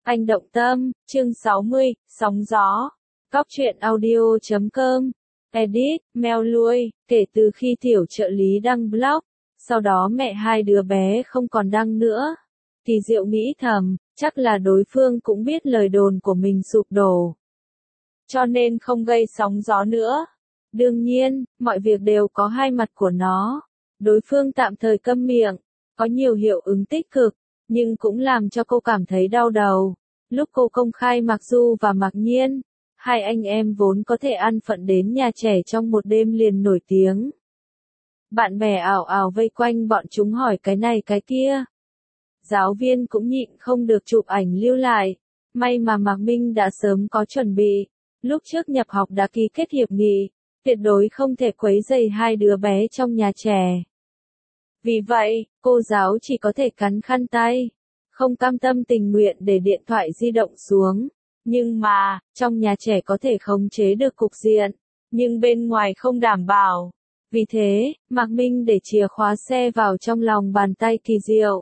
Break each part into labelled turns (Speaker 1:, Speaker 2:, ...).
Speaker 1: Anh động tâm, chương 60, sóng gió. Cóc truyện audio.com. Edit, Mèo Lui, kể từ khi tiểu trợ lý đăng blog, sau đó mẹ hai đứa bé không còn đăng nữa. Thì Diệu nghĩ thầm, chắc là đối phương cũng biết lời đồn của mình sụp đổ. Cho nên không gây sóng gió nữa. Đương nhiên, mọi việc đều có hai mặt của nó. Đối phương tạm thời câm miệng, có nhiều hiệu ứng tích cực, nhưng cũng làm cho cô cảm thấy đau đầu. Lúc cô công khai Mạc Du và Mạc Nhiên, hai anh em vốn có thể ăn phận đến nhà trẻ trong một đêm liền nổi tiếng. Bạn bè ào ào vây quanh bọn chúng hỏi cái này cái kia. Giáo viên cũng nhịn không được chụp ảnh lưu lại. May mà Mạc Minh đã sớm có chuẩn bị. Lúc trước nhập học đã ký kết hiệp nghị, tuyệt đối không thể quấy rầy hai đứa bé trong nhà trẻ. Vì vậy, cô giáo chỉ có thể cắn khăn tay, không cam tâm tình nguyện để điện thoại di động xuống. Nhưng mà, trong nhà trẻ có thể khống chế được cục diện, nhưng bên ngoài không đảm bảo. Vì thế, Mạc Minh để chìa khóa xe vào trong lòng bàn tay Kỳ Diệu.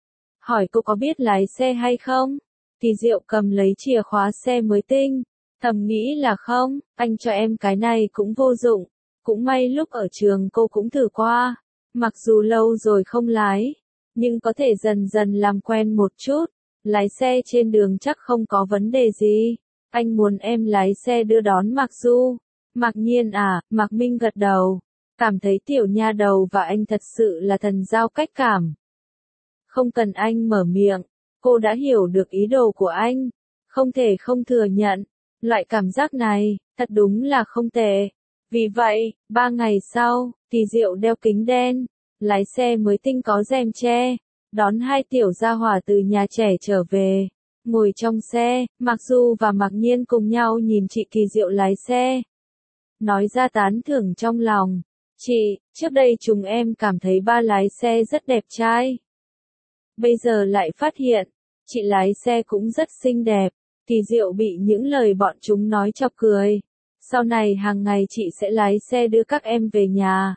Speaker 1: Hỏi cô có biết lái xe hay không? Kỳ Diệu cầm lấy chìa khóa xe mới tinh. Thầm nghĩ là không, anh cho em cái này cũng vô dụng. Cũng may lúc ở trường cô cũng thử qua. Mặc dù lâu rồi không lái, nhưng có thể dần dần làm quen một chút. Lái xe trên đường chắc không có vấn đề gì. Anh muốn em lái xe đưa đón Mạc Du. Mạc Nhiên à, Mạc Minh gật đầu. Cảm thấy tiểu nha đầu và anh thật sự là thần giao cách cảm. Không cần anh mở miệng, cô đã hiểu được ý đồ của anh. Không thể không thừa nhận, loại cảm giác này, thật đúng là không tệ. Vì vậy, 3 ngày sau, Kỳ Diệu đeo kính đen, lái xe mới tinh có rèm che, đón hai tiểu gia hỏa từ nhà trẻ trở về. Ngồi trong xe, Mạc Du và Mạc Nhiên cùng nhau nhìn chị Kỳ Diệu lái xe. Nói ra tán thưởng trong lòng. Chị, trước đây chúng em cảm thấy ba lái xe rất đẹp trai. Bây giờ lại phát hiện, chị lái xe cũng rất xinh đẹp. Kỳ Diệu bị những lời bọn chúng nói chọc cười. Sau này hàng ngày chị sẽ lái xe đưa các em về nhà.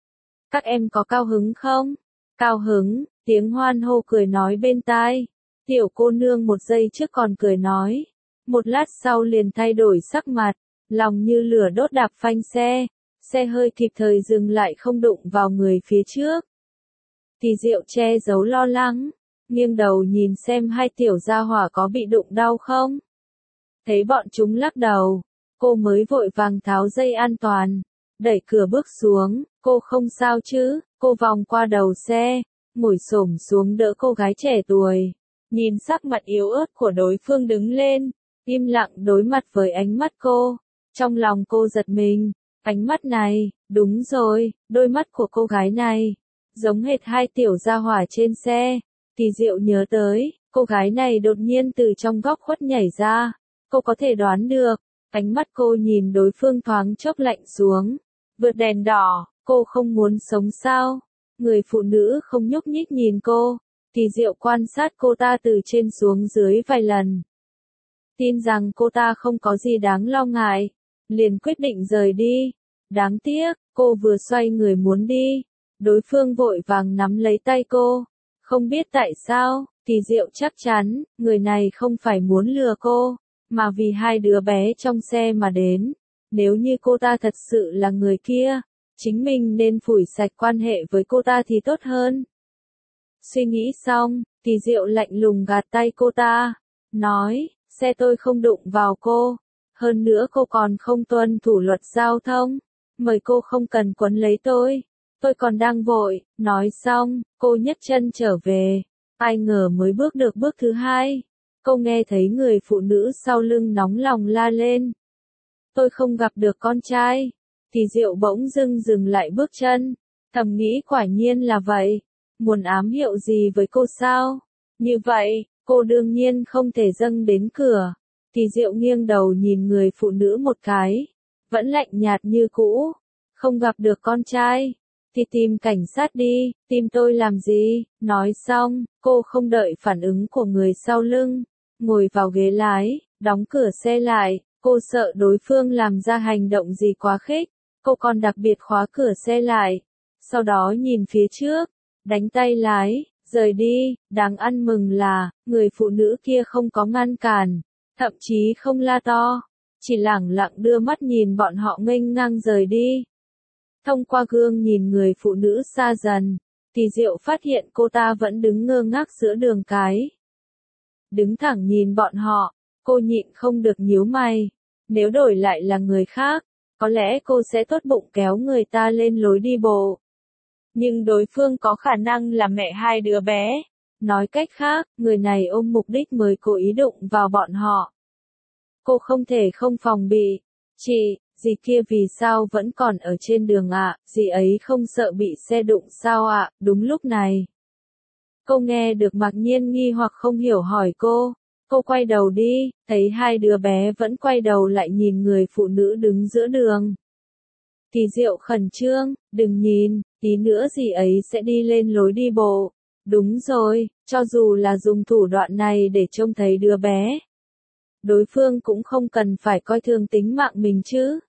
Speaker 1: Các em có cao hứng không? Cao hứng, tiếng hoan hô cười nói bên tai. Tiểu cô nương một giây trước còn cười nói. Một lát sau liền thay đổi sắc mặt, lòng như lửa đốt đạp phanh xe. Xe hơi kịp thời dừng lại không đụng vào người phía trước. Kỳ Diệu che giấu lo lắng, nghiêng đầu nhìn xem hai tiểu gia hỏa có bị đụng đau không. Thấy bọn chúng lắc đầu, cô mới vội vàng tháo dây an toàn, đẩy cửa bước xuống. Cô không sao chứ? Cô vòng qua đầu xe, ngồi xổm xuống đỡ cô gái trẻ tuổi. Nhìn sắc mặt yếu ớt của đối phương đứng lên, im lặng đối mặt với ánh mắt cô. Trong lòng cô giật mình, ánh mắt này, đúng rồi, đôi mắt của cô gái này, giống hệt hai tiểu gia hỏa trên xe. Kỳ Diệu nhớ tới, cô gái này đột nhiên từ trong góc khuất nhảy ra. Cô có thể đoán được, ánh mắt cô nhìn đối phương thoáng chốc lạnh xuống. Vượt đèn đỏ, cô không muốn sống sao? Người phụ nữ không nhúc nhích nhìn cô. Kỳ Diệu quan sát cô ta từ trên xuống dưới vài lần. Tin rằng cô ta không có gì đáng lo ngại, liền quyết định rời đi. Đáng tiếc, cô vừa xoay người muốn đi, đối phương vội vàng nắm lấy tay cô. Không biết tại sao, Kỳ Diệu chắc chắn, người này không phải muốn lừa cô, mà vì hai đứa bé trong xe mà đến. Nếu như cô ta thật sự là người kia, chính mình nên phủi sạch quan hệ với cô ta thì tốt hơn. Suy nghĩ xong, Kỳ Diệu lạnh lùng gạt tay cô ta, nói, xe tôi không đụng vào cô. Hơn nữa cô còn không tuân thủ luật giao thông. Mời cô không cần quấn lấy tôi còn đang vội. Nói xong, cô nhấc chân trở về. Ai ngờ mới bước được bước thứ hai, cô nghe thấy người phụ nữ sau lưng nóng lòng la lên. Tôi không gặp được con trai. Kỳ Diệu bỗng dưng dừng lại bước chân, thầm nghĩ quả nhiên là vậy. Muốn ám hiệu gì với cô sao? Như vậy, cô đương nhiên không thể dâng đến cửa. Kỳ Diệu nghiêng đầu nhìn người phụ nữ một cái, vẫn lạnh nhạt như cũ. Không gặp được con trai, thì tìm cảnh sát đi, tìm tôi làm gì? Nói xong, cô không đợi phản ứng của người sau lưng, ngồi vào ghế lái, đóng cửa xe lại. Cô sợ đối phương làm ra hành động gì quá khích, cô còn đặc biệt khóa cửa xe lại. Sau đó nhìn phía trước, đánh tay lái, rời đi. Đáng ăn mừng là, người phụ nữ kia không có ngăn cản, thậm chí không la to, chỉ lẳng lặng đưa mắt nhìn bọn họ nghênh ngang rời đi. Thông qua gương nhìn người phụ nữ xa dần, Kỳ Diệu phát hiện cô ta vẫn đứng ngơ ngác giữa đường cái. Đứng thẳng nhìn bọn họ, cô nhịn không được nhíu mày. Nếu đổi lại là người khác, có lẽ cô sẽ tốt bụng kéo người ta lên lối đi bộ. Nhưng đối phương có khả năng là mẹ hai đứa bé. Nói cách khác, người này ôm mục đích mới cố ý đụng vào bọn họ. Cô không thể không phòng bị. Chị, dì kia vì sao vẫn còn ở trên đường ạ? Dì ấy không sợ bị xe đụng sao ạ? Đúng lúc này, cô nghe được Mạc Nhiên nghi hoặc không hiểu hỏi cô. Cô quay đầu đi, thấy hai đứa bé vẫn quay đầu lại nhìn người phụ nữ đứng giữa đường. Kỳ Diệu khẩn trương, đừng nhìn, tí nữa dì ấy sẽ đi lên lối đi bộ. Đúng rồi, cho dù là dùng thủ đoạn này để trông thấy đứa bé, đối phương cũng không cần phải coi thường tính mạng mình chứ.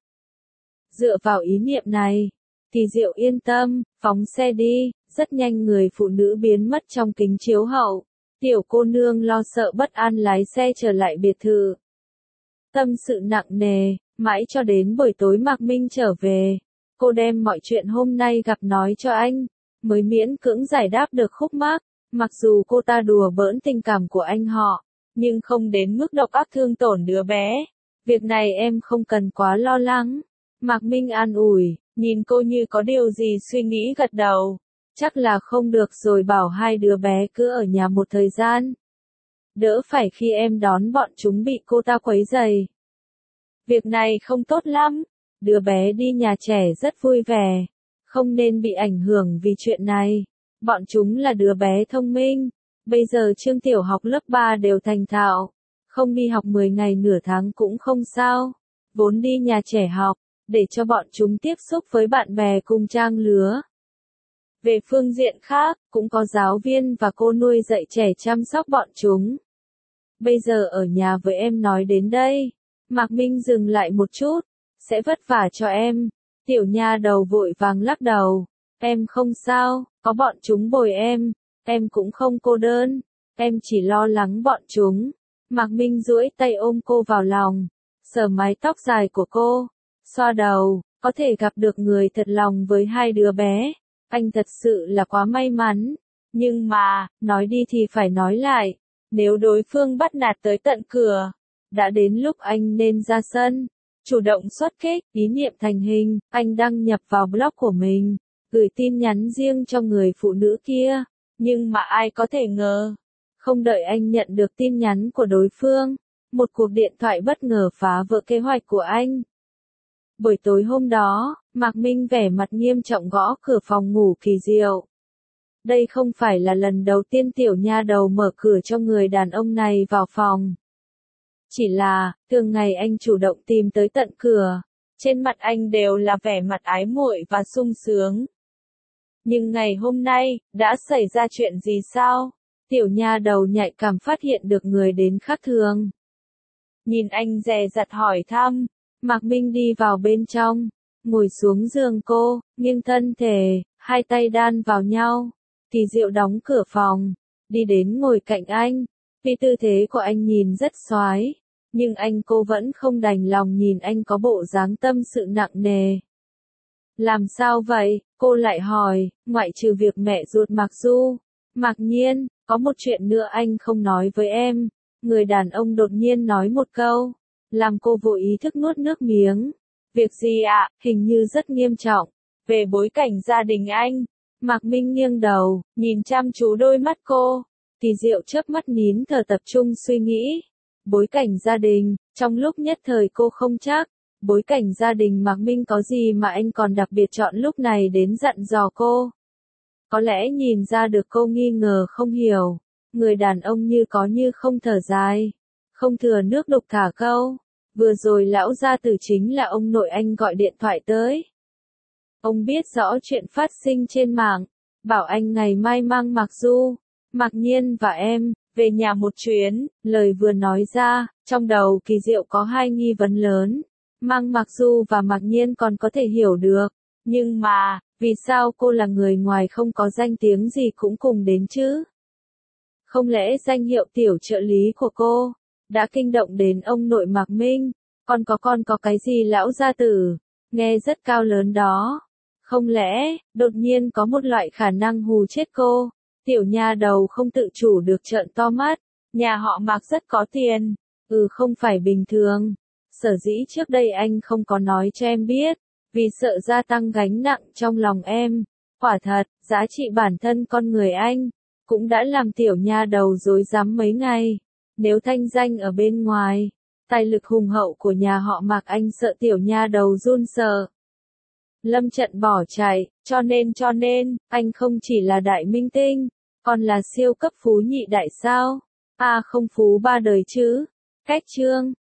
Speaker 1: Dựa vào ý niệm này, Kỳ Diệu yên tâm, phóng xe đi. Rất nhanh người phụ nữ biến mất trong kính chiếu hậu. Tiểu cô nương lo sợ bất an lái xe trở lại biệt thự. Tâm sự nặng nề, mãi cho đến buổi tối Mạc Minh trở về. Cô đem mọi chuyện hôm nay gặp nói cho anh, mới miễn cưỡng giải đáp được khúc mắc. Mặc dù cô ta đùa bỡn tình cảm của anh họ, nhưng không đến mức độc ác thương tổn đứa bé. Việc này em không cần quá lo lắng. Mạc Minh an ủi, nhìn cô như có điều gì suy nghĩ gật đầu. Chắc là không được rồi, bảo hai đứa bé cứ ở nhà một thời gian. Đỡ phải khi em đón bọn chúng bị cô ta quấy rầy. Việc này không tốt lắm. Đứa bé đi nhà trẻ rất vui vẻ. Không nên bị ảnh hưởng vì chuyện này. Bọn chúng là đứa bé thông minh. Bây giờ chương tiểu học lớp 3 đều thành thạo. Không đi học 10 ngày nửa tháng cũng không sao. Vốn đi nhà trẻ học, để cho bọn chúng tiếp xúc với bạn bè cùng trang lứa. Về phương diện khác, cũng có giáo viên và cô nuôi dạy trẻ chăm sóc bọn chúng. Bây giờ ở nhà với em nói đến đây. Mạc Minh dừng lại một chút. Sẽ vất vả cho em. Tiểu nha đầu vội vàng lắc đầu. Em không sao, có bọn chúng bồi em. Em cũng không cô đơn. Em chỉ lo lắng bọn chúng. Mạc Minh duỗi tay ôm cô vào lòng. Sờ mái tóc dài của cô. Xoa đầu, có thể gặp được người thật lòng với hai đứa bé. Anh thật sự là quá may mắn. Nhưng mà, nói đi thì phải nói lại. Nếu đối phương bắt nạt tới tận cửa, đã đến lúc anh nên ra sân. Chủ động xuất kích, ý niệm thành hình, anh đăng nhập vào blog của mình. Gửi tin nhắn riêng cho người phụ nữ kia. Nhưng mà ai có thể ngờ. Không đợi anh nhận được tin nhắn của đối phương. Một cuộc điện thoại bất ngờ phá vỡ kế hoạch của anh. Buổi tối hôm đó, Mạc Minh vẻ mặt nghiêm trọng gõ cửa phòng ngủ Kỳ Diệu. Đây không phải là lần đầu tiên tiểu nha đầu mở cửa cho người đàn ông này vào phòng. Chỉ là, thường ngày anh chủ động tìm tới tận cửa. Trên mặt anh đều là vẻ mặt ái muội và sung sướng. Nhưng ngày hôm nay, đã xảy ra chuyện gì sao? Tiểu nha đầu nhạy cảm phát hiện được người đến khác thường. Nhìn anh dè dặt hỏi thăm. Mạc Minh đi vào bên trong, ngồi xuống giường cô, nghiêng thân thể, hai tay đan vào nhau. Kỳ Diệu đóng cửa phòng, đi đến ngồi cạnh anh. Vì tư thế của anh nhìn rất xoái, nhưng cô vẫn không đành lòng nhìn anh có bộ dáng tâm sự nặng nề. Làm sao vậy? Cô lại hỏi, ngoại trừ việc mẹ ruột Mạc Du. Mạc Nhiên, có một chuyện nữa anh không nói với em. Người đàn ông đột nhiên nói một câu, làm cô vô ý thức nuốt nước miếng. Việc gì ạ? Hình như rất nghiêm trọng. Về bối cảnh gia đình anh. Mạc Minh nghiêng đầu, nhìn chăm chú đôi mắt cô. Kỳ Diệu chớp mắt nín thở tập trung suy nghĩ. Bối cảnh gia đình, trong lúc nhất thời cô không chắc. Bối cảnh gia đình Mạc Minh có gì mà anh còn đặc biệt chọn lúc này đến dặn dò cô. Có lẽ nhìn ra được cô nghi ngờ không hiểu. Người đàn ông như có như không thở dài. Không thừa nước đục thả câu. Vừa rồi lão gia tử chính là ông nội anh gọi điện thoại tới. Ông biết rõ chuyện phát sinh trên mạng. Bảo anh ngày mai mang Mạc Du, Mạc Nhiên và em, về nhà một chuyến. Lời vừa nói ra, trong đầu Kỳ Diệu có hai nghi vấn lớn. Mang Mạc Du và Mạc Nhiên còn có thể hiểu được. Nhưng mà, vì sao cô là người ngoài không có danh tiếng gì cũng cùng đến chứ? Không lẽ danh hiệu tiểu trợ lý của cô đã kinh động đến ông nội Mạc Minh? Con có cái gì lão gia tử? Nghe rất cao lớn đó. Không lẽ, đột nhiên có một loại khả năng hù chết cô? Tiểu nha đầu không tự chủ được trợn to mắt. Nhà họ Mạc rất có tiền. Không phải bình thường. Sở dĩ trước đây anh không có nói cho em biết, vì sợ gia tăng gánh nặng trong lòng em. Quả thật, giá trị bản thân con người anh cũng đã làm tiểu nha đầu rối rắm mấy ngày. Nếu thanh danh ở bên ngoài, tài lực hùng hậu của nhà họ Mạc, anh sợ tiểu nha đầu run sợ. Lâm Trận bỏ chạy, cho nên, anh không chỉ là đại minh tinh, còn là siêu cấp phú nhị đại sao? Không phú ba đời chứ. Cách chương